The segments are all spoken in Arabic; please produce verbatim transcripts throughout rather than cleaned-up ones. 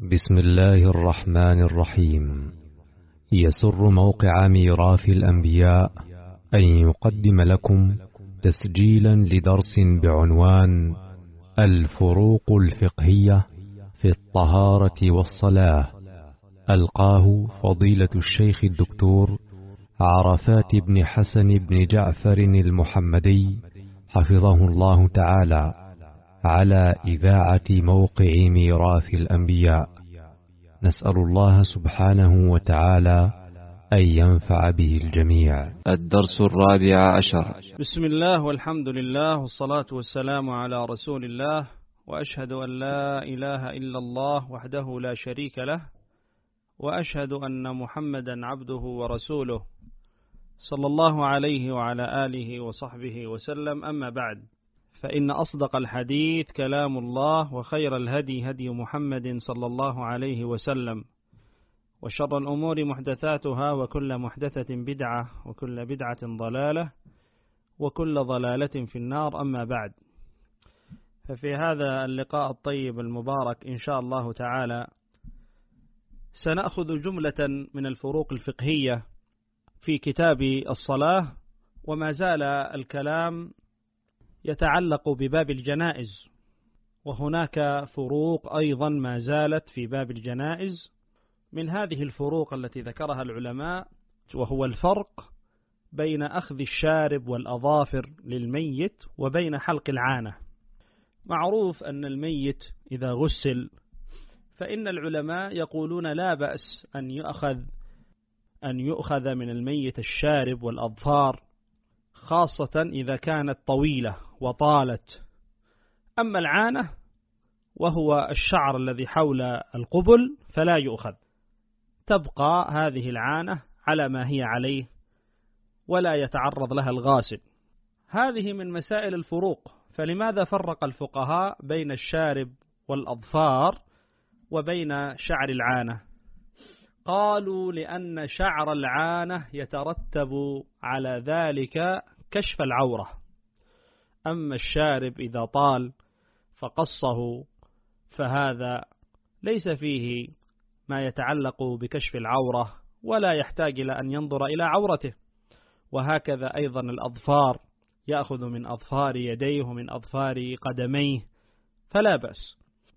بسم الله الرحمن الرحيم. يسر موقع ميراث الأنبياء أن يقدم لكم تسجيلا لدرس بعنوان الفروق الفقهية في الطهارة والصلاة، ألقاه فضيلة الشيخ الدكتور عرفات بن حسن بن جعفر المحمدي حفظه الله تعالى على إذاعة موقع ميراث الأنبياء. نسأل الله سبحانه وتعالى أن ينفع به الجميع. الدرس الرابع عشر. بسم الله والحمد لله والصلاة والسلام على رسول الله، وأشهد أن لا إله إلا الله وحده لا شريك له، وأشهد أن محمدا عبده ورسوله صلى الله عليه وعلى آله وصحبه وسلم. أما بعد، فإن أصدق الحديث كلام الله، وخير الهدي هدي محمد صلى الله عليه وسلم، وشر الأمور محدثاتها، وكل محدثة بدعة، وكل بدعة ضلالة، وكل ضلالة في النار. أما بعد، ففي هذا اللقاء الطيب المبارك إن شاء الله تعالى سنأخذ جملة من الفروق الفقهية في كتاب الصلاة، وما زال الكلام يتعلق بباب الجنائز، وهناك فروق أيضا ما زالت في باب الجنائز. من هذه الفروق التي ذكرها العلماء وهو الفرق بين أخذ الشارب والأظافر للميت وبين حلق العانة. معروف أن الميت إذا غسل فإن العلماء يقولون لا بأس أن يؤخذ أن يؤخذ من الميت الشارب والأظفار، خاصة إذا كانت طويلة وطالت. أما العانة وهو الشعر الذي حول القبل فلا يؤخذ، تبقى هذه العانة على ما هي عليه ولا يتعرض لها الغاسل. هذه من مسائل الفروق. فلماذا فرق الفقهاء بين الشارب والأظفار وبين شعر العانة؟ قالوا لأن شعر العانة يترتب على ذلك كشف العورة، أما الشارب إذا طال فقصه فهذا ليس فيه ما يتعلق بكشف العورة ولا يحتاج إلى أن ينظر إلى عورته. وهكذا أيضا الأظفار، يأخذ من أظفار يديه ومن أظفار قدميه فلا بأس.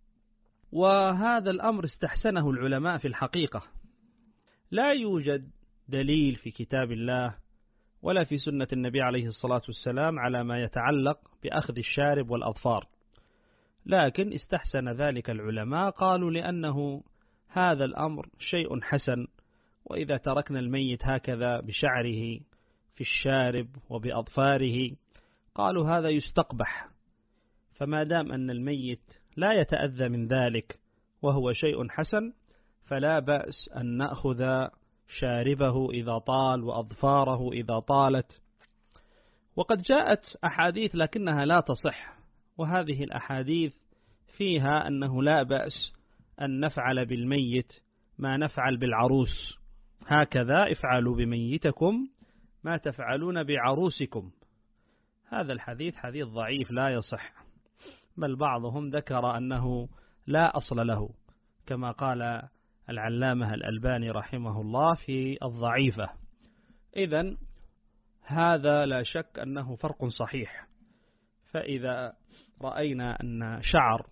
وهذا الأمر استحسنه العلماء في الحقيقة. لا يوجد دليل في كتاب الله ولا في سنة النبي عليه الصلاة والسلام على ما يتعلق بأخذ الشارب والأظفار، لكن استحسن ذلك العلماء. قالوا لأنه هذا الأمر شيء حسن، وإذا تركنا الميت هكذا بشعره في الشارب وبأظفاره قالوا هذا يستقبح، فما دام أن الميت لا يتأذى من ذلك وهو شيء حسن فلا بأس أن نأخذ شاربه إذا طال وأظفاره إذا طالت. وقد جاءت أحاديث لكنها لا تصح، وهذه الأحاديث فيها أنه لا بأس أن نفعل بالميت ما نفعل بالعروس، هكذا افعلوا بميتكم ما تفعلون بعروسكم. هذا الحديث حديث ضعيف لا يصح، بل بعضهم ذكر أنه لا أصل له، كما قال العلامة الألباني رحمه الله في الضعيفة. إذن هذا لا شك أنه فرق صحيح. فإذا رأينا أن شعر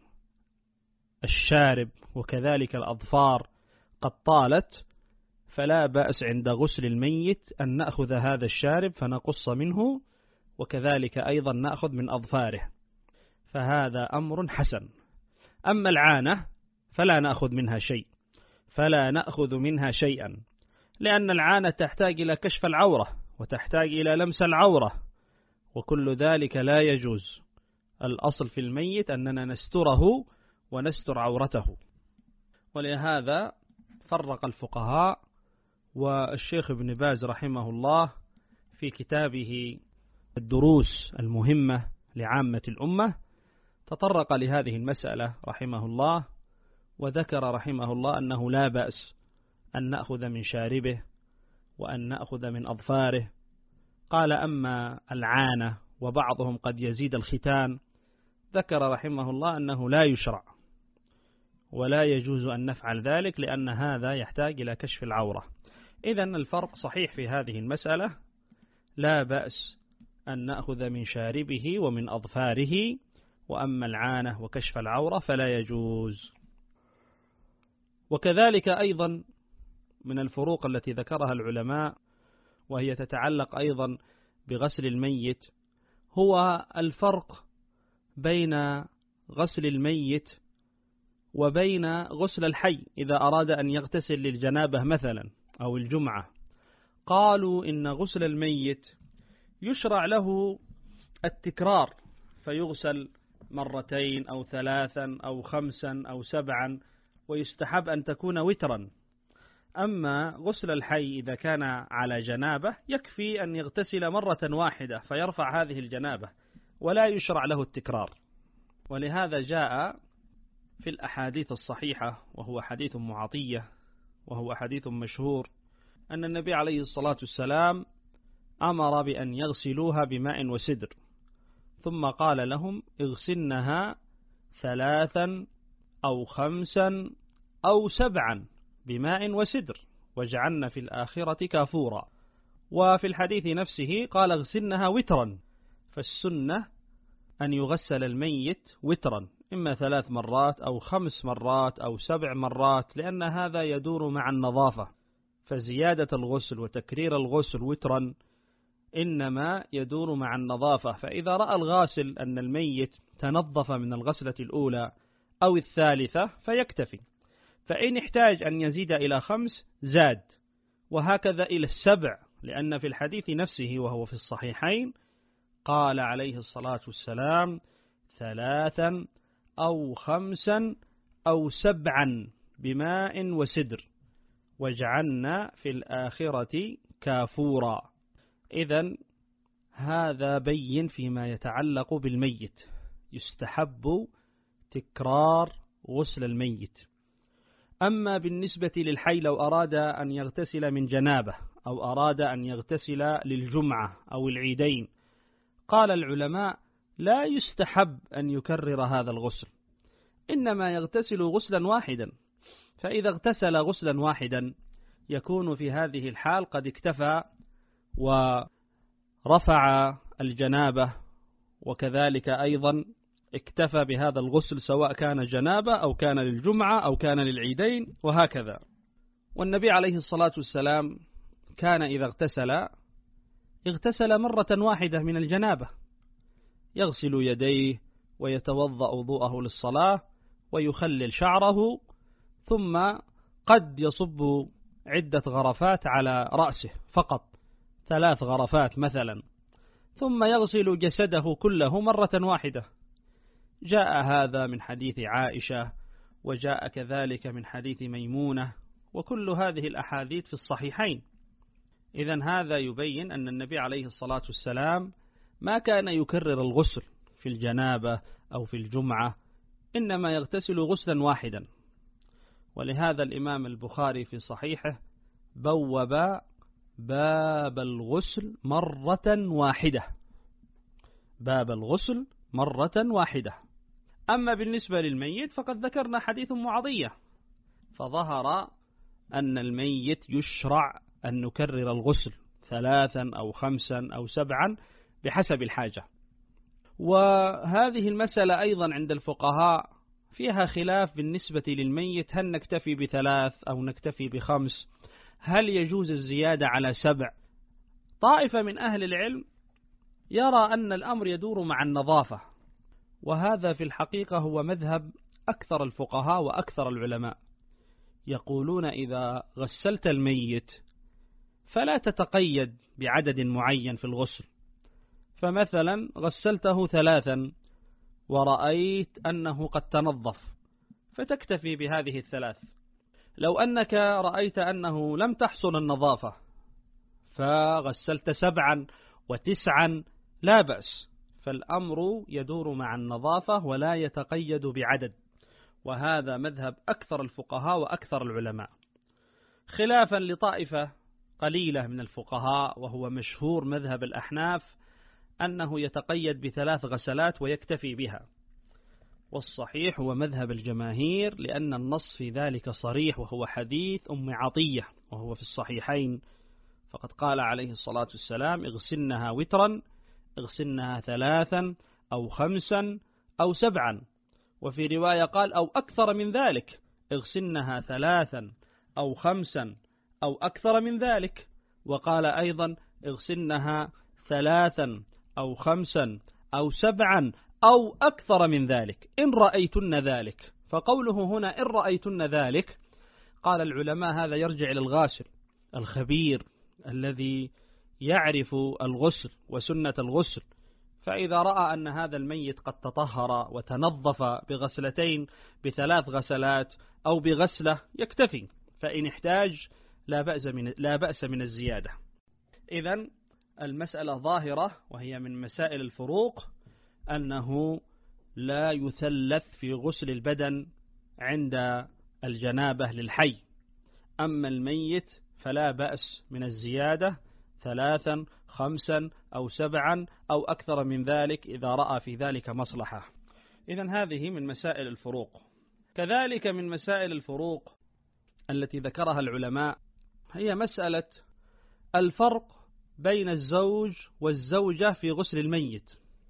الشارب وكذلك الأظفار قد طالت فلا بأس عند غسل الميت أن نأخذ هذا الشارب فنقص منه، وكذلك أيضا نأخذ من أظفاره، فهذا أمر حسن. أما العانة فلا نأخذ منها شيء فلا نأخذ منها شيئا لأن العانة تحتاج إلى كشف العورة وتحتاج إلى لمس العورة، وكل ذلك لا يجوز. الأصل في الميت أننا نستره ونستر عورته. ولهذا فرق الفقهاء، والشيخ ابن باز رحمه الله في كتابه الدروس المهمة لعامة الأمة تطرق لهذه المسألة رحمه الله، وذكر رحمه الله أنه لا بأس أن نأخذ من شاربه وأن نأخذ من أظفاره. قال أما العانة وبعضهم قد يزيد الختان، ذكر رحمه الله أنه لا يشرع، ولا يجوز أن نفعل ذلك لأن هذا يحتاج إلى كشف العورة. إذن الفرق صحيح في هذه المسألة، لا بأس أن نأخذ من شاربه ومن أظفاره، وأما العانة وكشف العورة فلا يجوز. وكذلك أيضا من الفروق التي ذكرها العلماء وهي تتعلق أيضا بغسل الميت هو الفرق بين غسل الميت وبين غسل الحي إذا أراد أن يغتسل للجنابة مثلا أو الجمعة. قالوا إن غسل الميت يشرع له التكرار فيغسل مرتين أو ثلاثا أو خمسا أو سبعا، ويستحب أن تكون وترا. أما غسل الحي إذا كان على جنابة يكفي أن يغتسل مرة واحدة فيرفع هذه الجنابة ولا يشرع له التكرار. ولهذا جاء في الأحاديث الصحيحة وهو حديث معطية وهو حديث مشهور أن النبي عليه الصلاة والسلام أمر بأن يغسلوها بماء وسدر، ثم قال لهم اغسلنها ثلاثا أو خمسا أو سبعا بماء وسدر واجعلن في الآخرة كافورا. وفي الحديث نفسه قال اغسلنها وترا، فالسنة أن يغسل الميت وترا، إما ثلاث مرات أو خمس مرات أو سبع مرات، لأن هذا يدور مع النظافة. فزيادة الغسل وتكرير الغسل وترا إنما يدور مع النظافة. فإذا رأى الغاسل أن الميت تنظف من الغسلة الأولى أو الثالثة فيكتفي، فإن احتاج أن يزيد إلى خمس زاد، وهكذا إلى السبع، لأن في الحديث نفسه وهو في الصحيحين قال عليه الصلاة والسلام ثلاثا أو خمسا أو سبعا بماء وسدر واجعلنا في الآخرة كافورا. إذن هذا بين فيما يتعلق بالميت، يستحب تكرار غسل الميت. أما بالنسبة للحي لو أراد أن يغتسل من جنابه أو أراد أن يغتسل للجمعة أو العيدين، قال العلماء لا يستحب أن يكرر هذا الغسل، إنما يغتسل غسلا واحدا. فإذا اغتسل غسلا واحدا يكون في هذه الحال قد اكتفى ورفع الجنابة، وكذلك أيضا اكتفى بهذا الغسل سواء كان جنابة أو كان للجمعة أو كان للعيدين وهكذا. والنبي عليه الصلاة والسلام كان إذا اغتسل اغتسل مرة واحدة من الجنابة، يغسل يديه ويتوضأ وضوءه للصلاة ويخلل شعره، ثم قد يصب عدة غرفات على رأسه فقط، ثلاث غرفات مثلا، ثم يغسل جسده كله مرة واحدة. جاء هذا من حديث عائشة، وجاء كذلك من حديث ميمونة، وكل هذه الأحاديث في الصحيحين. إذن هذا يبين أن النبي عليه الصلاة والسلام ما كان يكرر الغسل في الجنابة أو في الجمعة، إنما يغتسل غسلا واحدا. ولهذا الإمام البخاري في صحيحه بوب باب الغسل مرة واحدة، باب الغسل مرة واحدة. أما بالنسبة للميت فقد ذكرنا حديث معطية، فظهر أن الميت يشرع أن نكرر الغسل ثلاثا أو خمسا أو سبعا بحسب الحاجة. وهذه المسألة أيضا عند الفقهاء فيها خلاف بالنسبة للميت، هل نكتفي بثلاث أو نكتفي بخمس، هل يجوز الزيادة على سبع؟ طائفة من أهل العلم يرى أن الأمر يدور مع النظافة، وهذا في الحقيقة هو مذهب أكثر الفقهاء وأكثر العلماء. يقولون إذا غسلت الميت فلا تتقيد بعدد معين في الغسل، فمثلا غسلته ثلاثا ورأيت أنه قد تنظف فتكتفي بهذه الثلاث. لو أنك رأيت أنه لم تحصل النظافة فغسلت سبعا وتسعا لا بأس، فالأمر يدور مع النظافة ولا يتقيد بعدد، وهذا مذهب أكثر الفقهاء وأكثر العلماء، خلافا لطائفة قليلة من الفقهاء وهو مشهور مذهب الأحناف أنه يتقيد بثلاث غسلات ويكتفي بها. والصحيح هو مذهب الجماهير، لأن النص في ذلك صريح، وهو حديث أم عطية وهو في الصحيحين، فقد قال عليه الصلاة والسلام: اغسلنها وترا، اغسلنها ثلاثا أو خمسا أو سبعا، وفي رواية قال: أو أكثر من ذلك، اغسلنها ثلاثا أو خمسا أو أكثر من ذلك، وقال أيضا: اغسلنها ثلاثا أو خمسا أو سبعا أو أكثر من ذلك إن رأيتن ذلك. فقوله هنا إن رأيتن ذلك، قال العلماء هذا يرجع إلى الغاسل الخبير الذي يعرف الغسل وسنة الغسل، فإذا رأى أن هذا الميت قد تطهر وتنظف بغسلتين بثلاث غسلات أو بغسلة يكتفي، فإن احتاج لا بأس من, لا بأس من الزيادة. إذن المسألة ظاهرة، وهي من مسائل الفروق أنه لا يثلث في غسل البدن عند الجنابة للحي، أما الميت فلا بأس من الزيادة ثلاثا خمسا أو سبعا أو أكثر من ذلك إذا رأى في ذلك مصلحة. إذن هذه من مسائل الفروق. كذلك من مسائل الفروق التي ذكرها العلماء هي مسألة الفرق بين الزوج والزوجة في غسل الميت.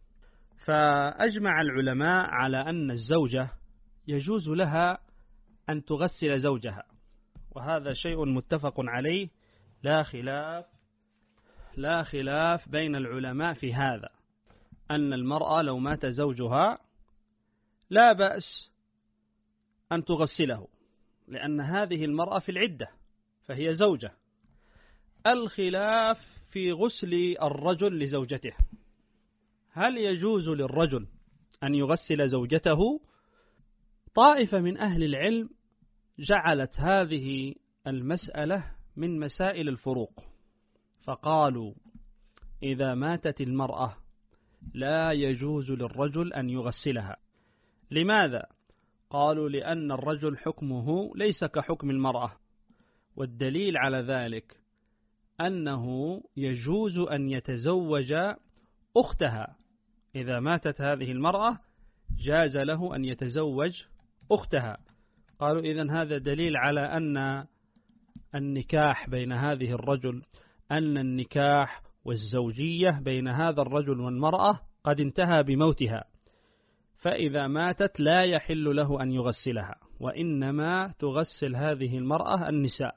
فأجمع العلماء على أن الزوجة يجوز لها أن تغسل زوجها، وهذا شيء متفق عليه، لا خلاف لا خلاف بين العلماء في هذا، أن المرأة لو مات زوجها لا بأس أن تغسله، لأن هذه المرأة في العدة فهي زوجة. الخلاف في غسل الرجل لزوجته، هل يجوز للرجل أن يغسل زوجته؟ طائفة من أهل العلم جعلت هذه المسألة من مسائل الفروق، فقالوا إذا ماتت المرأة لا يجوز للرجل أن يغسلها. لماذا؟ قالوا لأن الرجل حكمه ليس كحكم المرأة، والدليل على ذلك أنه يجوز أن يتزوج أختها. إذا ماتت هذه المرأة جاز له أن يتزوج أختها. قالوا إذن هذا دليل على أن النكاح بين هذه الرجل أن النكاح والزوجية بين هذا الرجل والمرأة قد انتهى بموتها، فإذا ماتت لا يحل له أن يغسلها، وإنما تغسل هذه المرأة النساء.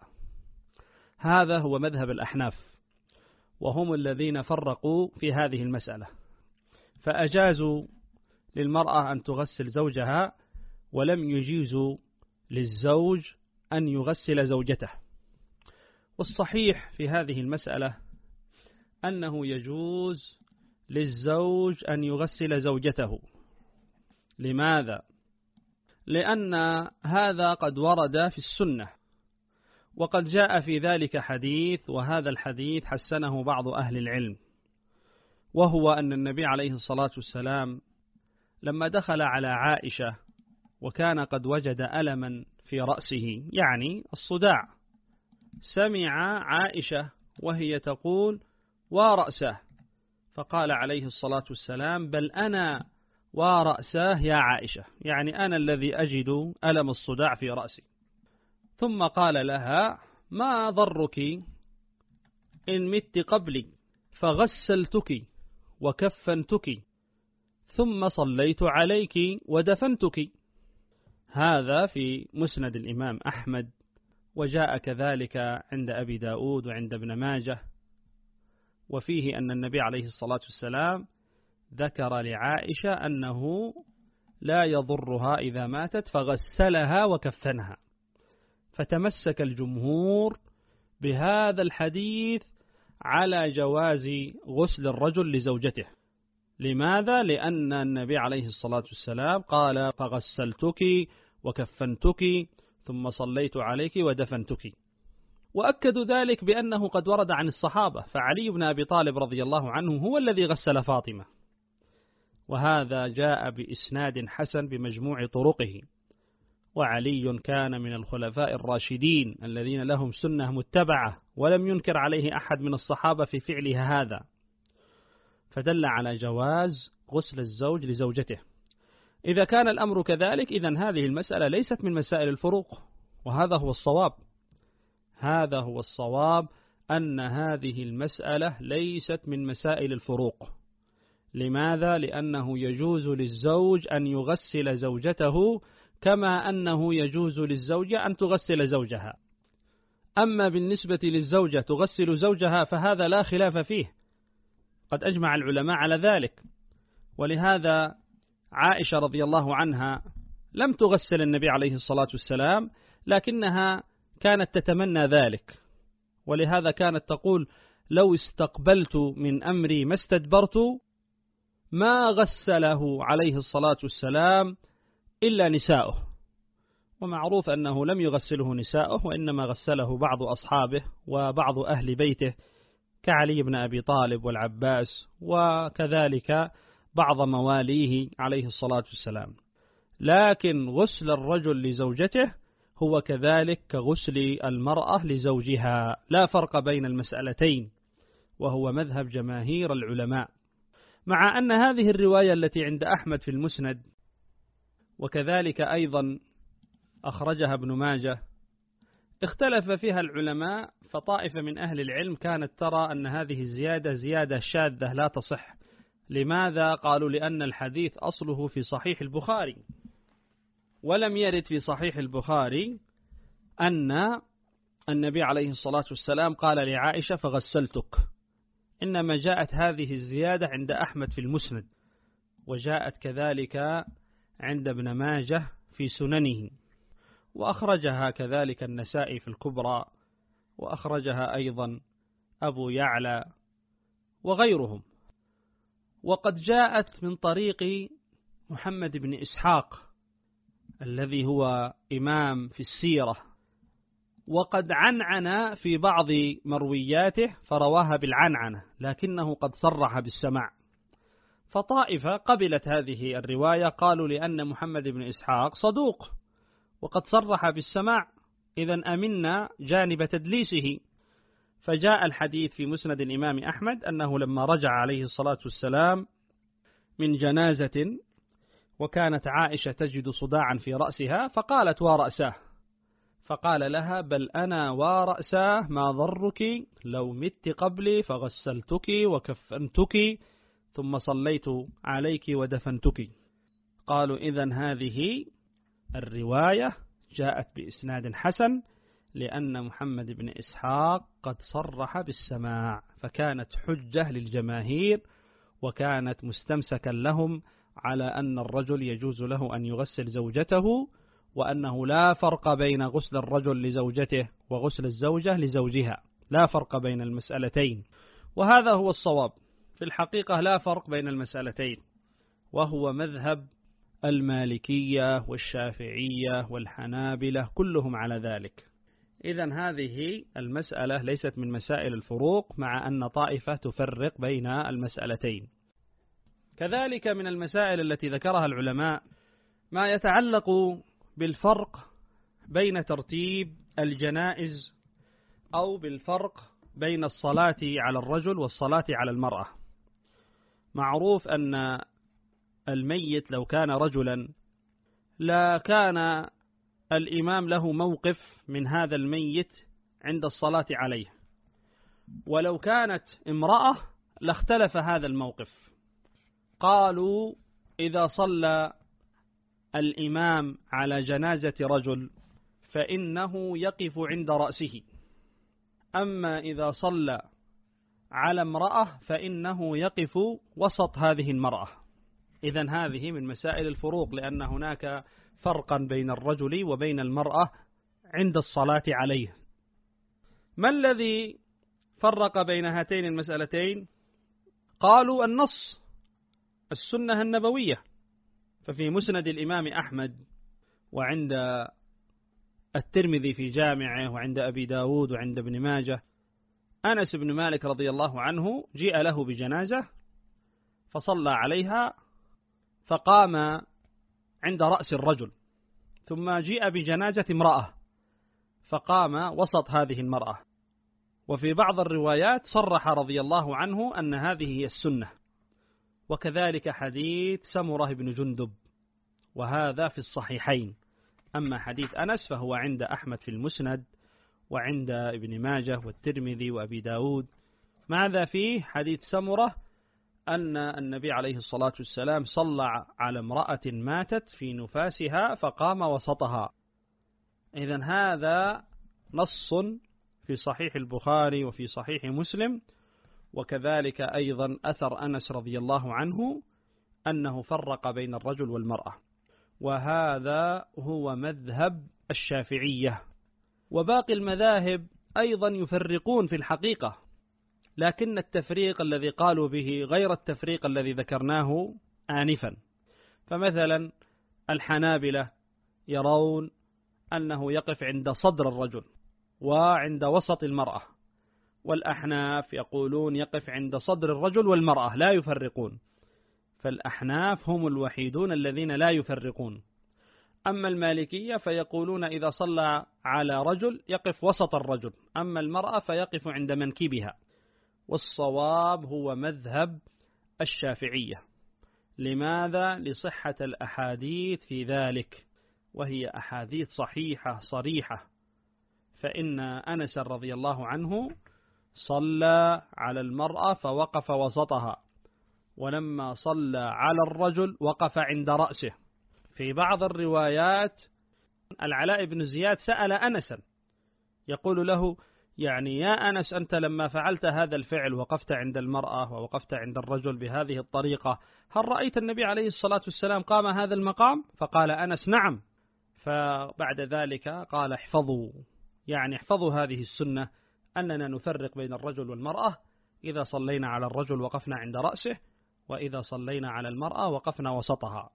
هذا هو مذهب الأحناف، وهم الذين فرقوا في هذه المسألة، فأجازوا للمرأة أن تغسل زوجها، ولم يجيزوا للزوج أن يغسل زوجته. والصحيح في هذه المسألة أنه يجوز للزوج أن يغسل زوجته. لماذا؟ لأن هذا قد ورد في السنة، وقد جاء في ذلك حديث، وهذا الحديث حسنه بعض أهل العلم، وهو أن النبي عليه الصلاة والسلام لما دخل على عائشة وكان قد وجد ألما في رأسه، يعني الصداع، سمع عائشة وهي تقول ورأسه، فقال عليه الصلاة والسلام بل أنا ورأسه يا عائشة، يعني أنا الذي أجد ألم الصداع في رأسي. ثم قال لها ما ضرك إن مت قبلي، فغسلتك وكفنتك ثم صليت عليك ودفنتك. هذا في مسند الإمام أحمد، وجاء كذلك عند أبي داود وعند ابن ماجه، وفيه أن النبي عليه الصلاة والسلام ذكر لعائشة أنه لا يضرها إذا ماتت، فغسلها وكفنها. فتمسك الجمهور بهذا الحديث على جواز غسل الرجل لزوجته. لماذا؟ لأن النبي عليه الصلاة والسلام قال فغسلتك وكفنتك ثم صليت عليك ودفنتك. وأكدوا ذلك بأنه قد ورد عن الصحابة، فعلي بن أبي طالب رضي الله عنه هو الذي غسل فاطمة، وهذا جاء بإسناد حسن بمجموع طرقه. وعلي كان من الخلفاء الراشدين الذين لهم سنة متبعة، ولم ينكر عليه أحد من الصحابة في فعلها هذا، فدل على جواز غسل الزوج لزوجته. إذا كان الأمر كذلك إذن هذه المسألة ليست من مسائل الفروق، وهذا هو الصواب. هذا هو الصواب أن هذه المسألة ليست من مسائل الفروق. لماذا؟ لأنه يجوز للزوج أن يغسل زوجته كما أنه يجوز للزوجة أن تغسل زوجها. أما بالنسبة للزوجة تغسل زوجها فهذا لا خلاف فيه، قد أجمع العلماء على ذلك. ولهذا عائشة رضي الله عنها لم تغسل النبي عليه الصلاة والسلام، لكنها كانت تتمنى ذلك، ولهذا كانت تقول: لو استقبلت من أمري ما استدبرت ما غسله عليه الصلاة والسلام إلا نساؤه. ومعروف أنه لم يغسله نساؤه، وإنما غسله بعض أصحابه وبعض أهل بيته كعلي بن أبي طالب والعباس، وكذلك بعض مواليه عليه الصلاة والسلام. لكن غسل الرجل لزوجته هو كذلك كغسل المرأة لزوجها، لا فرق بين المسألتين، وهو مذهب جماهير العلماء. مع أن هذه الرواية التي عند أحمد في المسند وكذلك أيضا أخرجها ابن ماجه اختلف فيها العلماء، فطائفة من أهل العلم كانت ترى أن هذه الزيادة زيادة شاذة لا تصح. لماذا؟ قالوا: لأن الحديث أصله في صحيح البخاري، ولم يرد في صحيح البخاري أن النبي عليه الصلاة والسلام قال لعائشة فغسلتك، إنما جاءت هذه الزيادة عند أحمد في المسند، وجاءت كذلك عند ابن ماجه في سننه، وأخرجها كذلك النسائي في الكبرى، وأخرجها أيضا أبو يعلى وغيرهم. وقد جاءت من طريق محمد بن إسحاق الذي هو إمام في السيرة، وقد عنعن في بعض مروياته فرواها بالعنعنة، لكنه قد صرح بالسماع. فطائفة قبلت هذه الرواية، قالوا لأن محمد بن إسحاق صدوق وقد صرح بالسماع، إذن أمنا جانب تدليسه. فجاء الحديث في مسند الإمام أحمد أنه لما رجع عليه الصلاة والسلام من جنازة وكانت عائشة تجد صداعا في رأسها، فقالت: ورأساه، فقال لها: بل أنا ورأساه، ما ضرك لو مت قبلي فغسلتك وكفنتك ثم صليت عليك ودفنتك. قالوا: إذن هذه الرواية جاءت بإسناد حسن، لأن محمد بن إسحاق قد صرح بالسماع، فكانت حجة للجماهير، وكانت مستمسكا لهم على أن الرجل يجوز له أن يغسل زوجته، وأنه لا فرق بين غسل الرجل لزوجته وغسل الزوجة لزوجها، لا فرق بين المسألتين. وهذا هو الصواب في الحقيقة، لا فرق بين المسألتين، وهو مذهب المالكية والشافعية والحنابلة كلهم على ذلك. إذن هذه المسألة ليست من مسائل الفروق، مع أن طائفة تفرق بين المسألتين. كذلك من المسائل التي ذكرها العلماء ما يتعلق بالفرق بين ترتيب الجنائز، أو بالفرق بين الصلاة على الرجل والصلاة على المرأة. معروف أن الميت لو كان رجلا لا كان الإمام له موقف من هذا الميت عند الصلاة عليه، ولو كانت امرأة لاختلف هذا الموقف. قالوا: إذا صلى الإمام على جنازة رجل فإنه يقف عند رأسه، أما إذا صلى على امرأة فإنه يقف وسط هذه المرأة. إذن هذه من مسائل الفروق، لأن هناك فرقا بين الرجل وبين المرأة عند الصلاة عليه. ما الذي فرق بين هاتين المسألتين؟ قالوا: النص، السنة النبوية. ففي مسند الإمام أحمد وعند الترمذي في جامعه وعند أبي داود وعند ابن ماجه، أنس بن مالك رضي الله عنه جاء له بجنازة فصلى عليها، فقام عند رأس الرجل، ثم جاء بجنازة امرأة فقام وسط هذه المرأة. وفي بعض الروايات صرح رضي الله عنه أن هذه هي السنة. وكذلك حديث سمرة بن جندب وهذا في الصحيحين. أما حديث أنس فهو عند أحمد في المسند وعند ابن ماجه والترمذي وأبي داود. ماذا فيه؟ حديث سمرة أن النبي عليه الصلاة والسلام صلى على امرأة ماتت في نفاسها فقام وسطها. إذن هذا نص في صحيح البخاري وفي صحيح مسلم. وكذلك أيضا أثر أنس رضي الله عنه أنه فرق بين الرجل والمرأة، وهذا هو مذهب الشافعية. وباقي المذاهب أيضا يفرقون في الحقيقة، لكن التفريق الذي قالوا به غير التفريق الذي ذكرناه آنفا. فمثلا الحنابلة يرون أنه يقف عند صدر الرجل وعند وسط المرأة، والأحناف يقولون يقف عند صدر الرجل والمرأة، لا يفرقون. فالأحناف هم الوحيدون الذين لا يفرقون. أما المالكية فيقولون إذا صلى على رجل يقف وسط الرجل، أما المرأة فيقف عند منكبها. والصواب هو مذهب الشافعية. لماذا؟ لصحة الأحاديث في ذلك، وهي أحاديث صحيحة صريحة. فإن أنس رضي الله عنه صلى على المرأة فوقف وسطها، ولما صلى على الرجل وقف عند رأسه. في بعض الروايات العلاء بن زياد سأل أنسا يقول له يعني يا أنس أنت لما فعلت هذا الفعل وقفت عند المرأة ووقفت عند الرجل بهذه الطريقة، هل رأيت النبي عليه الصلاة والسلام قام هذا المقام؟ فقال أنس نعم. فبعد ذلك قال احفظوا، يعني احفظوا هذه السنة أننا نفرق بين الرجل والمرأة. إذا صلينا على الرجل وقفنا عند رأسه، وإذا صلينا على المرأة وقفنا وسطها.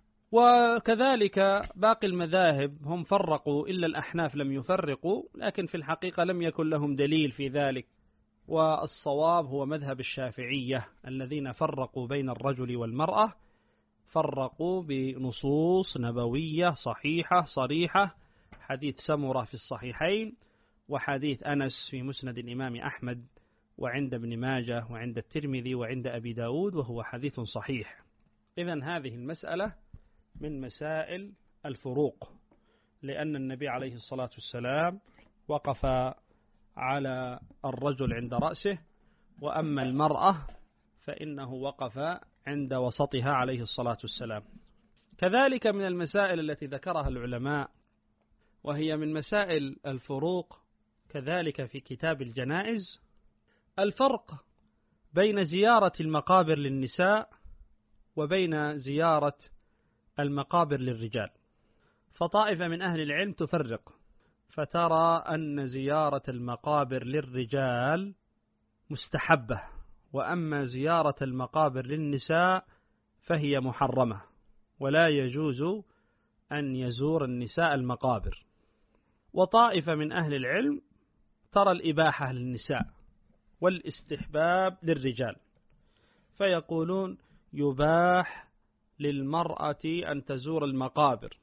وكذلك باقي المذاهب هم فرقوا، إلا الأحناف لم يفرقوا، لكن في الحقيقة لم يكن لهم دليل في ذلك. والصواب هو مذهب الشافعية الذين فرقوا بين الرجل والمرأة، فرقوا بنصوص نبوية صحيحة صريحة، حديث سمرة في الصحيحين، وحديث أنس في مسند الإمام أحمد وعند ابن ماجه وعند الترمذي وعند أبي داود، وهو حديث صحيح. إذن هذه المسألة من مسائل الفروق، لأن النبي عليه الصلاة والسلام وقف على الرجل عند رأسه، وأما المرأة فإنه وقف عند وسطها عليه الصلاة والسلام. كذلك من المسائل التي ذكرها العلماء، وهي من مسائل الفروق كذلك في كتاب الجنائز، الفرق بين زيارة المقابر للنساء وبين زيارة المقابر للرجال. فطائفة من أهل العلم تفرق، فترى أن زيارة المقابر للرجال مستحبة، وأما زيارة المقابر للنساء فهي محرمة، ولا يجوز أن يزور النساء المقابر. وطائفة من أهل العلم ترى الإباحة للنساء والاستحباب للرجال، فيقولون يباح للمرأة أن تزور المقابر،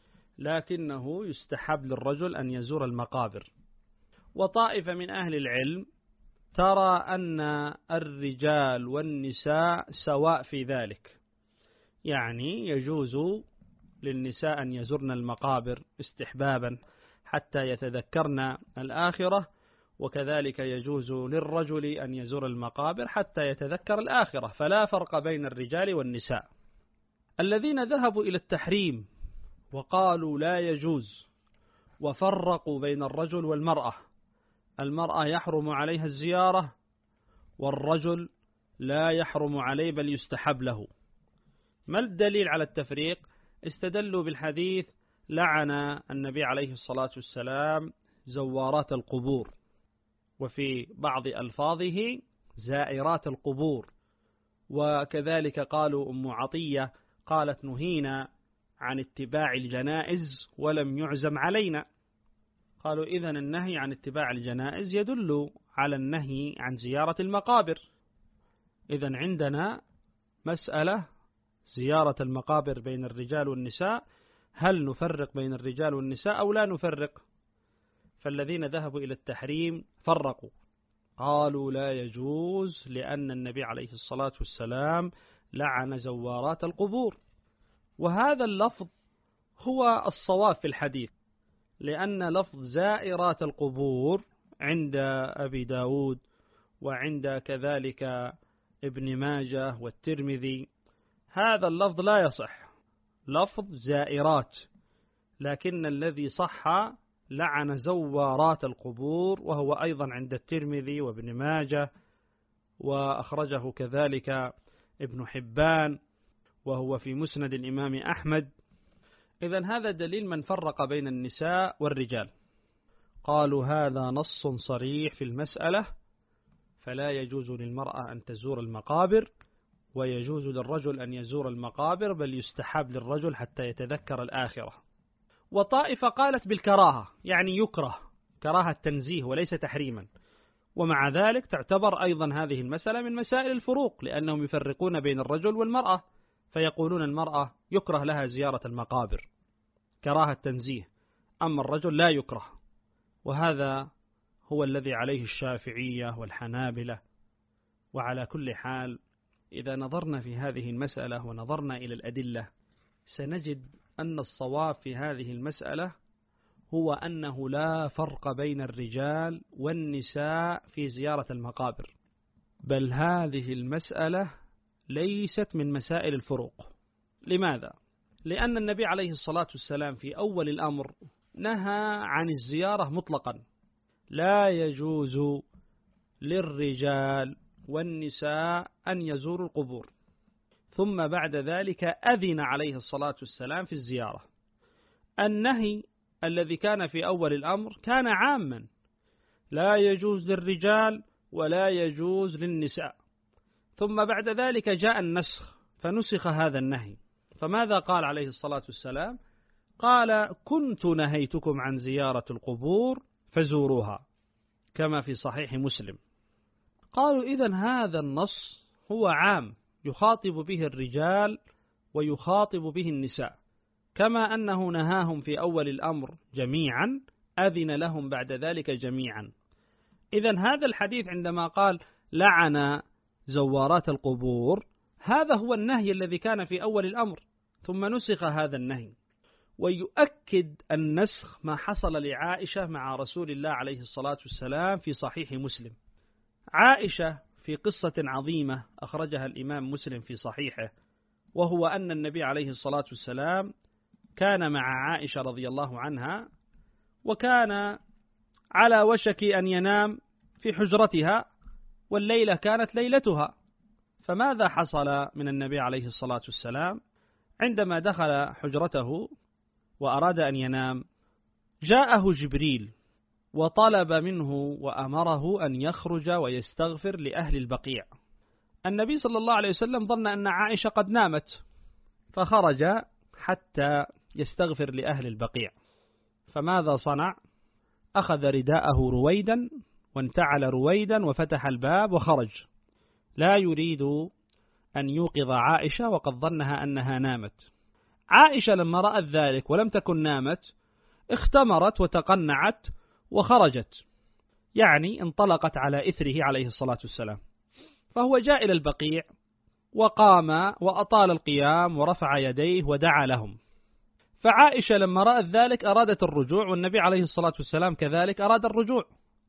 لكنه يستحب للرجل أن يزور المقابر. وطائفة من أهل العلم ترى أن الرجال والنساء سواء في ذلك، يعني يجوز للنساء أن يزورن المقابر استحبابا حتى يتذكرن الآخرة، وكذلك يجوز للرجل أن يزور المقابر حتى يتذكر الآخرة، فلا فرق بين الرجال والنساء. الذين ذهبوا إلى التحريم وقالوا لا يجوز وفرقوا بين الرجل والمرأة، المرأة يحرم عليها الزيارة والرجل لا يحرم عليه بل يستحب له. ما الدليل على التفريق؟ استدلوا بالحديث لعن النبي عليه الصلاة والسلام زوارات القبور، وفي بعض ألفاظه زائرات القبور. وكذلك قالوا أم عطية قالت نهينا عن اتباع الجنائز ولم يعزم علينا. قالوا إذن النهي عن اتباع الجنائز يدل على النهي عن زيارة المقابر. إذن عندنا مسألة زيارة المقابر بين الرجال والنساء، هل نفرق بين الرجال والنساء أو لا نفرق؟ فالذين ذهبوا إلى التحريم فرقوا، قالوا لا يجوز لأن النبي عليه الصلاة والسلام لعن زوارات القبور. وهذا اللفظ هو الصواب في الحديث، لأن لفظ زائرات القبور عند أبي داود وعند كذلك ابن ماجه والترمذي هذا اللفظ لا يصح، لفظ زائرات، لكن الذي صح لعن زوارات القبور، وهو أيضا عند الترمذي وابن ماجه، وأخرجه كذلك ابن حبان، وهو في مسند الإمام أحمد. إذن هذا دليل من فرق بين النساء والرجال. قالوا هذا نص صريح في المسألة، فلا يجوز للمرأة أن تزور المقابر، ويجوز للرجل أن يزور المقابر، بل يستحب للرجل حتى يتذكر الآخرة. وطائفة قالت بالكراهة، يعني يكره، كراهة تنزيه وليس تحريما، ومع ذلك تعتبر أيضا هذه المسألة من مسائل الفروق، لأنهم يفرقون بين الرجل والمرأة، فيقولون المرأة يكره لها زيارة المقابر كراهة تنزيه، أما الرجل لا يكره، وهذا هو الذي عليه الشافعية والحنابلة. وعلى كل حال إذا نظرنا في هذه المسألة ونظرنا إلى الأدلة سنجد أن الصواب في هذه المسألة هو أنه لا فرق بين الرجال والنساء في زيارة المقابر، بل هذه المسألة ليست من مسائل الفروق. لماذا؟ لأن النبي عليه الصلاة والسلام في أول الأمر نهى عن الزيارة مطلقا، لا يجوز للرجال والنساء أن يزوروا القبور، ثم بعد ذلك أذن عليه الصلاة والسلام في الزيارة. النهي الذي كان في أول الأمر كان عاما، لا يجوز للرجال ولا يجوز للنساء، ثم بعد ذلك جاء النسخ فنسخ هذا النهي. فماذا قال عليه الصلاة والسلام؟ قال كنت نهيتكم عن زيارة القبور فزوروها، كما في صحيح مسلم. قالوا إذن هذا النص هو عام يخاطب به الرجال ويخاطب به النساء، كما أنه نهاهم في أول الأمر جميعا أذن لهم بعد ذلك جميعا. إذن هذا الحديث عندما قال لعن زوارات القبور، هذا هو النهي الذي كان في أول الأمر، ثم نسخ هذا النهي. ويؤكد النسخ ما حصل لعائشة مع رسول الله عليه الصلاة والسلام في صحيح مسلم. عائشة في قصة عظيمة أخرجها الإمام مسلم في صحيحه، وهو أن النبي عليه الصلاة والسلام كان مع عائشة رضي الله عنها، وكان على وشك أن ينام في حجرتها، والليلة كانت ليلتها. فماذا حصل من النبي عليه الصلاة والسلام؟ عندما دخل حجرته وأراد أن ينام جاءه جبريل وطلب منه وأمره أن يخرج ويستغفر لأهل البقيع. النبي صلى الله عليه وسلم ظن أن عائشة قد نامت، فخرج حتى يستغفر لأهل البقيع. فماذا صنع؟ أخذ رداءه رويدا وانتعل رويدا وفتح الباب وخرج، لا يريد أن يوقظ عائشة وقد ظنها أنها نامت. عائشة لما رأت ذلك ولم تكن نامت اختمرت وتقنعت وخرجت، يعني انطلقت على إثره عليه الصلاة والسلام. فهو جاء إلى البقيع وقام وأطال القيام ورفع يديه ودعا لهم. فعائشة لما رأت ذلك أرادت الرجوع، والنبي عليه الصلاة والسلام كذلك أراد الرجوع،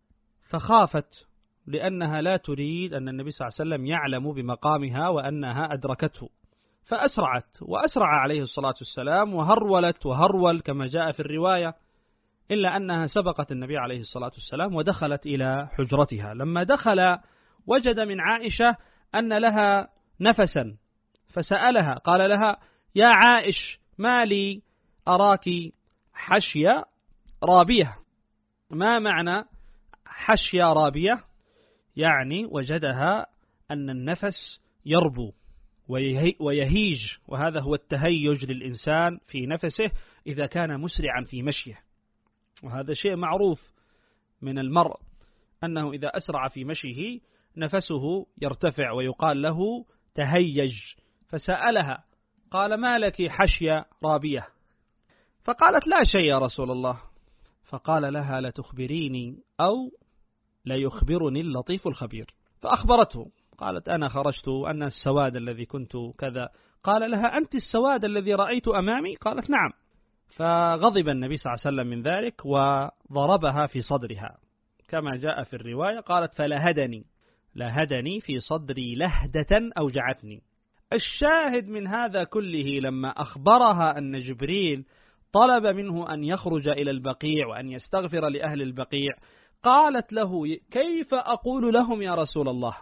فخافت لأنها لا تريد أن النبي صلى الله عليه وسلم يعلم بمقامها وأنها أدركته، فأسرعت وأسرع عليه الصلاة والسلام وهرولت وهرول كما جاء في الرواية، إلا أنها سبقت النبي عليه الصلاة والسلام ودخلت إلى حجرتها. لما دخل وجد من عائشة أن لها نفسا، فسألها قال لها يا عائش ما لي أراك حشية رابية. ما معنى حشية رابية؟ يعني وجدها أن النفس يربو ويهيج، وهذا هو التهيج للإنسان في نفسه إذا كان مسرعا في مشيه، وهذا شيء معروف من المرء أنه إذا أسرع في مشيه نفسه يرتفع ويقال له تهيج. فسألها قال ما لك حشية رابية؟ فقالت لا شيء يا رسول الله. فقال لها لتخبريني أو ليخبرني اللطيف الخبير. فأخبرته، قالت أنا خرجت أن السواد الذي كنت كذا. قال لها: أنت السواد الذي رأيت أمامي؟ قالت: نعم. فغضب النبي صلى الله عليه وسلم من ذلك وضربها في صدرها، كما جاء في الرواية قالت: فلهدني لهدني في صدري لهدة أوجعتني. الشاهد من هذا كله لما أخبرها أن جبريل طلب منه أن يخرج إلى البقيع وأن يستغفر لأهل البقيع، قالت له: كيف أقول لهم يا رسول الله؟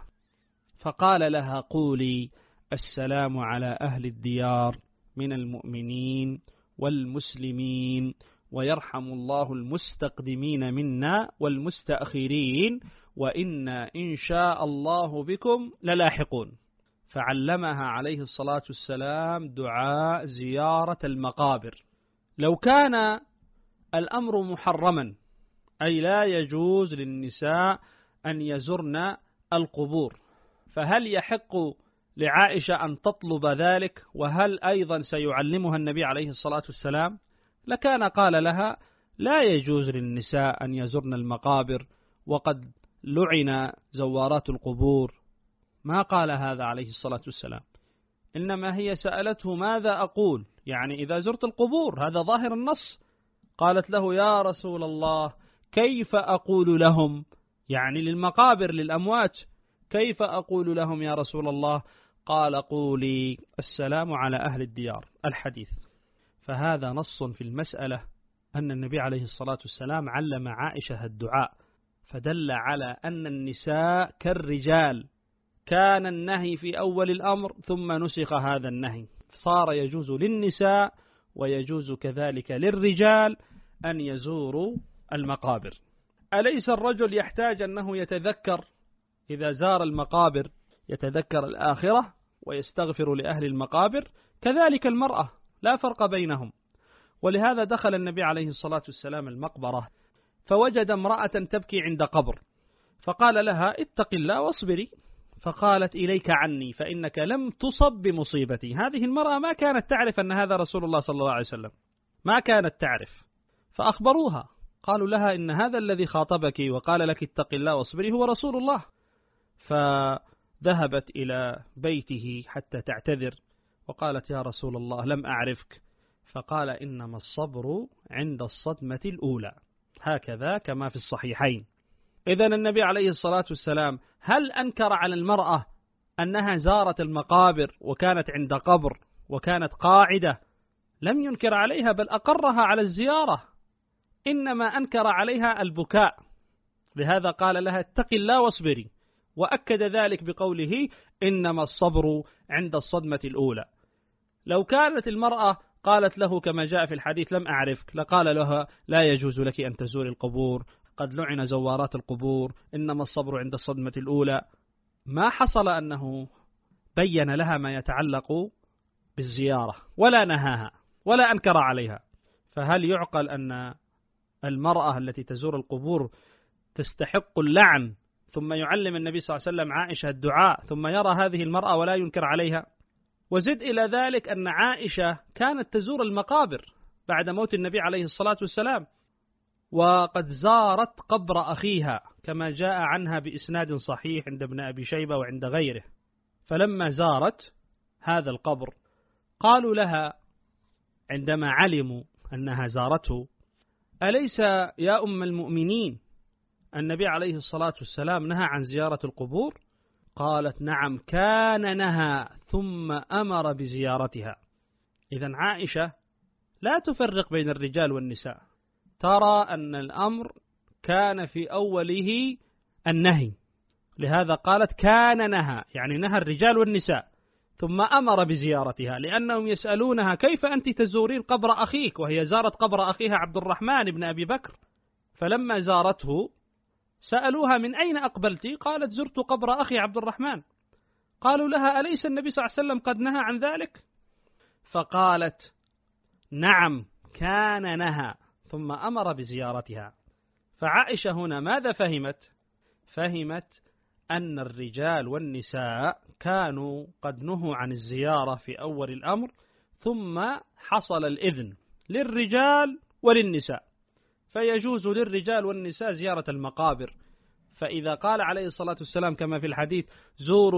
فقال لها: قولي: السلام على أهل الديار من المؤمنين والمسلمين، ويرحم الله المستقدمين منا والمستأخرين، وإنا إن شاء الله بكم للاحقون. فعلمها عليه الصلاة والسلام دعاء زيارة المقابر. لو كان الأمر محرما، أي لا يجوز للنساء أن يزرن القبور، فهل يحق لعائشة أن تطلب ذلك؟ وهل أيضا سيعلمها النبي عليه الصلاة والسلام؟ لكان قال لها: لا يجوز للنساء أن يزرن المقابر، وقد لعن زوارات القبور. ما قال هذا عليه الصلاة والسلام، إنما هي سألته: ماذا أقول؟ يعني إذا زرت القبور، هذا ظاهر النص. قالت له: يا رسول الله، كيف أقول لهم؟ يعني للمقابر، للأموات، كيف أقول لهم يا رسول الله؟ قال: قولي: السلام على أهل الديار. الحديث. فهذا نص في المسألة أن النبي عليه الصلاة والسلام علم عائشة الدعاء، فدل على أن النساء كالرجال، كان النهي في أول الأمر ثم نسخ هذا النهي، صار يجوز للنساء ويجوز كذلك للرجال أن يزوروا المقابر. أليس الرجل يحتاج أنه يتذكر إذا زار المقابر، يتذكر الآخرة ويستغفر لأهل المقابر؟ كذلك المرأة، لا فرق بينهم. ولهذا دخل النبي عليه الصلاة والسلام المقبرة فوجد امرأة تبكي عند قبر، فقال لها: اتق الله واصبري. فقالت: إليك عني فإنك لم تصب بمصيبتي. هذه المرأة ما كانت تعرف أن هذا رسول الله صلى الله عليه وسلم، ما كانت تعرف. فأخبروها، قالوا لها: إن هذا الذي خاطبك وقال لك اتق الله واصبري هو رسول الله. فذهبت إلى بيته حتى تعتذر، وقالت: يا رسول الله لم أعرفك. فقال: إنما الصبر عند الصدمة الأولى، هكذا كما في الصحيحين. إذن النبي عليه الصلاة والسلام هل أنكر على المرأة أنها زارت المقابر وكانت عند قبر وكانت قاعدة؟ لم ينكر عليها، بل أقرها على الزيارة، إنما أنكر عليها البكاء. لهذا قال لها: اتق الله واصبري، وأكد ذلك بقوله: إنما الصبر عند الصدمة الأولى. لو كانت المرأة قالت له كما جاء في الحديث: لم أعرفك، لقال لها: لا يجوز لك أن تزور القبور، قد لعن زوارات القبور، إنما الصبر عند الصدمة الأولى. ما حصل أنه بين لها ما يتعلق بالزيارة، ولا نهاها ولا أنكر عليها. فهل يعقل أن المرأة التي تزور القبور تستحق اللعن، ثم يعلم النبي صلى الله عليه وسلم عائشة الدعاء، ثم يرى هذه المرأة ولا ينكر عليها؟ وزد إلى ذلك أن عائشة كانت تزور المقابر بعد موت النبي عليه الصلاة والسلام، وقد زارت قبر أخيها كما جاء عنها بإسناد صحيح عند ابن أبي شيبة وعند غيره. فلما زارت هذا القبر قالوا لها عندما علموا أنها زارته: أليس يا أم المؤمنين النبي عليه الصلاة والسلام نهى عن زيارة القبور؟ قالت: نعم، كان نهى ثم أمر بزيارتها. إذن عائشة لا تفرق بين الرجال والنساء، ترى أن الأمر كان في أوله النهي، لهذا قالت: كان نهى، يعني نهى الرجال والنساء، ثم أمر بزيارتها، لأنهم يسألونها: كيف أنت تزورين قبر أخيك؟ وهي زارت قبر أخيها عبد الرحمن بن أبي بكر. فلما زارته سألوها: من أين أقبلت؟ قالت: زرت قبر أخي عبد الرحمن. قالوا لها: أليس النبي صلى الله عليه وسلم قد نهى عن ذلك؟ فقالت: نعم، كان نهى ثم أمر بزيارتها. فعائشة هنا ماذا فهمت؟ فهمت أن الرجال والنساء كانوا قد نهوا عن الزيارة في أول الأمر، ثم حصل الإذن للرجال وللنساء، فيجوز للرجال والنساء زيارة المقابر. فإذا قال عليه الصلاة والسلام كما في الحديث: زوروا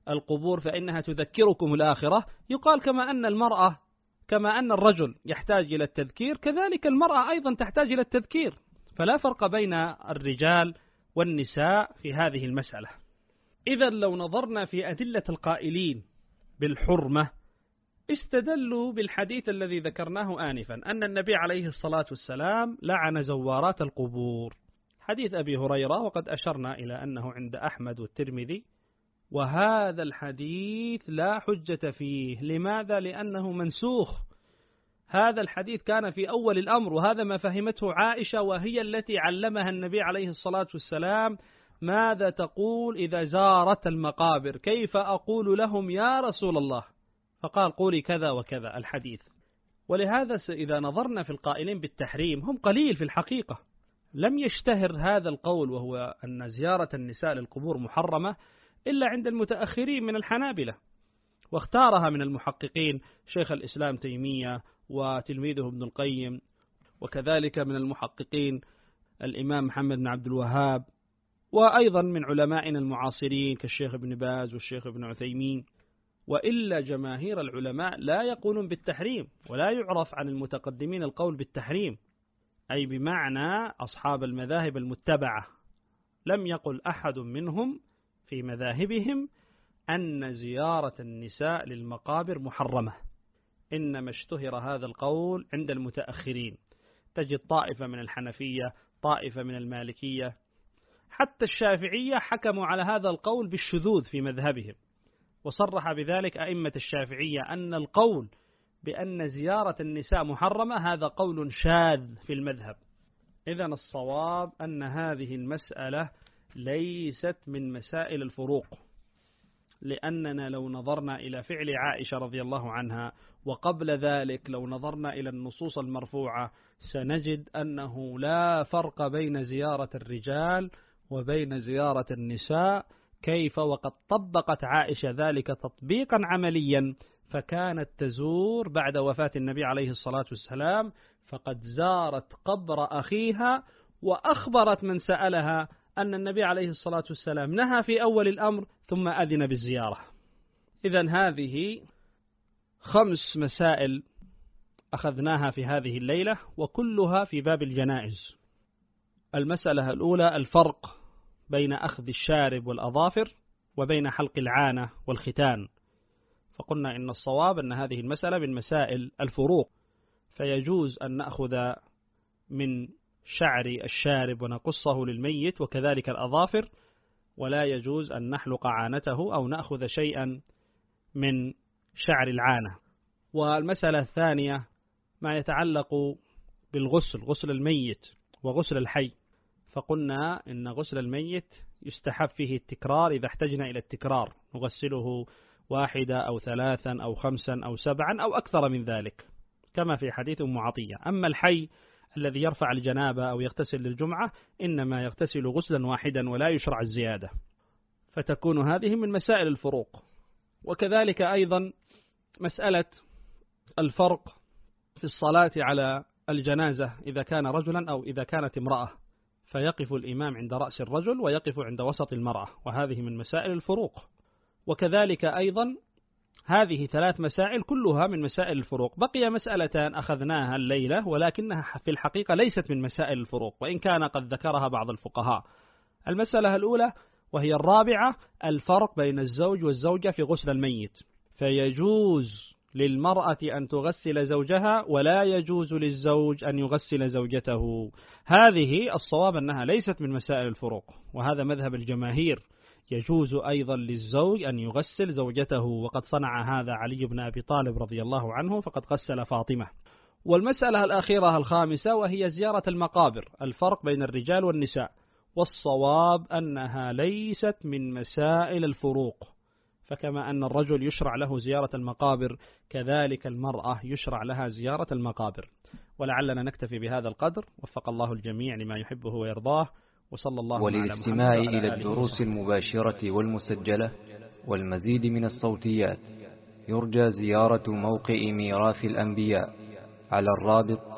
القبور فإنها تذكركم الآخرة، يقال كما أن المرأة كما أن الرجل يحتاج إلى التذكير كذلك المرأة أيضا تحتاج إلى التذكير، فلا فرق بين الرجال والنساء في هذه المسألة. إذا لو نظرنا في أدلة القائلين بالحرمة استدلوا بالحديث الذي ذكرناه آنفا أن النبي عليه الصلاة والسلام لعن زوارات القبور، حديث أبي هريرة، وقد أشرنا إلى أنه عند أحمد والترمذي، وهذا الحديث لا حجة فيه. لماذا؟ لأنه منسوخ. هذا الحديث كان في أول الأمر، وهذا ما فهمته عائشة، وهي التي علمها النبي عليه الصلاة والسلام ماذا تقول إذا زارت المقابر، كيف أقول لهم يا رسول الله، فقال قولي كذا وكذا الحديث. ولهذا إذا نظرنا في القائلين بالتحريم هم قليل في الحقيقة، لم يشتهر هذا القول وهو أن زيارة النساء للقبور محرمة إلا عند المتأخرين من الحنابلة، واختارها من المحققين شيخ الإسلام تيمية وتلميذه ابن القيم، وكذلك من المحققين الإمام محمد بن عبد الوهاب، وأيضا من علمائنا المعاصرين كالشيخ ابن باز والشيخ ابن عثيمين. وإلا جماهير العلماء لا يقولون بالتحريم، ولا يعرف عن المتقدمين القول بالتحريم، أي بمعنى أصحاب المذاهب المتبعة لم يقل أحد منهم في مذاهبهم أن زيارة النساء للمقابر محرمة، إنما اشتهر هذا القول عند المتأخرين. تجد طائفة من الحنفية، طائفة من المالكية، حتى الشافعية حكموا على هذا القول بالشذوذ في مذهبهم، وصرح بذلك أئمة الشافعية أن القول بأن زيارة النساء محرمة هذا قول شاذ في المذهب. إذن الصواب أن هذه المسألة ليست من مسائل الفروق، لأننا لو نظرنا إلى فعل عائشة رضي الله عنها وقبل ذلك لو نظرنا إلى النصوص المرفوعة سنجد أنه لا فرق بين زيارة الرجال وبين زيارة النساء، كيف وقد طبقت عائشة ذلك تطبيقا عمليا، فكانت تزور بعد وفاة النبي عليه الصلاة والسلام، فقد زارت قبر أخيها وأخبرت من سألها أن النبي عليه الصلاة والسلام نهى في أول الأمر ثم أذن بالزيارة. إذن هذه خمس مسائل أخذناها في هذه الليلة وكلها في باب الجنائز. المسألة الأولى الفرق بين أخذ الشارب والأظافر وبين حلق العانة والختان، فقلنا إن الصواب أن هذه المسألة من مسائل الفروق، فيجوز أن نأخذ من شعر الشارب ونقصه للميت وكذلك الأظافر، ولا يجوز أن نحلق عانته أو نأخذ شيئا من شعر العانة. والمسألة الثانية ما يتعلق بالغسل، غسل الميت وغسل الحي، فقلنا إن غسل الميت يستحب فيه التكرار إذا احتجنا إلى التكرار، نغسله واحدة أو ثلاثا أو خمسا أو سبعا أو أكثر من ذلك كما في حديث أم عطية. أما الحي الذي يرفع الجنابة أو يغتسل للجمعة إنما يغتسل غسلا واحدا ولا يشرع الزيادة، فتكون هذه من مسائل الفروق. وكذلك أيضا مسألة الفرق في الصلاة على الجنازة إذا كان رجلا أو إذا كانت امرأة، فيقف الإمام عند رأس الرجل ويقف عند وسط المرأة، وهذه من مسائل الفروق. وكذلك أيضا هذه ثلاث مسائل كلها من مسائل الفروق. بقي مسألتان أخذناها الليلة ولكنها في الحقيقة ليست من مسائل الفروق، وإن كان قد ذكرها بعض الفقهاء. المسألة الأولى وهي الرابعة الفرق بين الزوج والزوجة في غسل الميت، فيجوز للمرأة أن تغسل زوجها ولا يجوز للزوج أن يغسل زوجته. هذه الصواب أنها ليست من مسائل الفروق، وهذا مذهب الجماهير. يجوز أيضا للزوج أن يغسل زوجته، وقد صنع هذا علي بن أبي طالب رضي الله عنه فقد غسل فاطمة. والمسألة الأخيرة الخامسة وهي زيارة المقابر، الفرق بين الرجال والنساء، والصواب أنها ليست من مسائل الفروق، فكما أن الرجل يشرع له زيارة المقابر كذلك المرأة يشرع لها زيارة المقابر. ولعلنا نكتفي بهذا القدر، وفق الله الجميع لما يحبه ويرضاه، وصلى الله على محمد. وللاستماع إلى الدروس المباشرة والمسجلة والمزيد من الصوتيات يرجى زيارة موقع ميراث الأنبياء على الرابط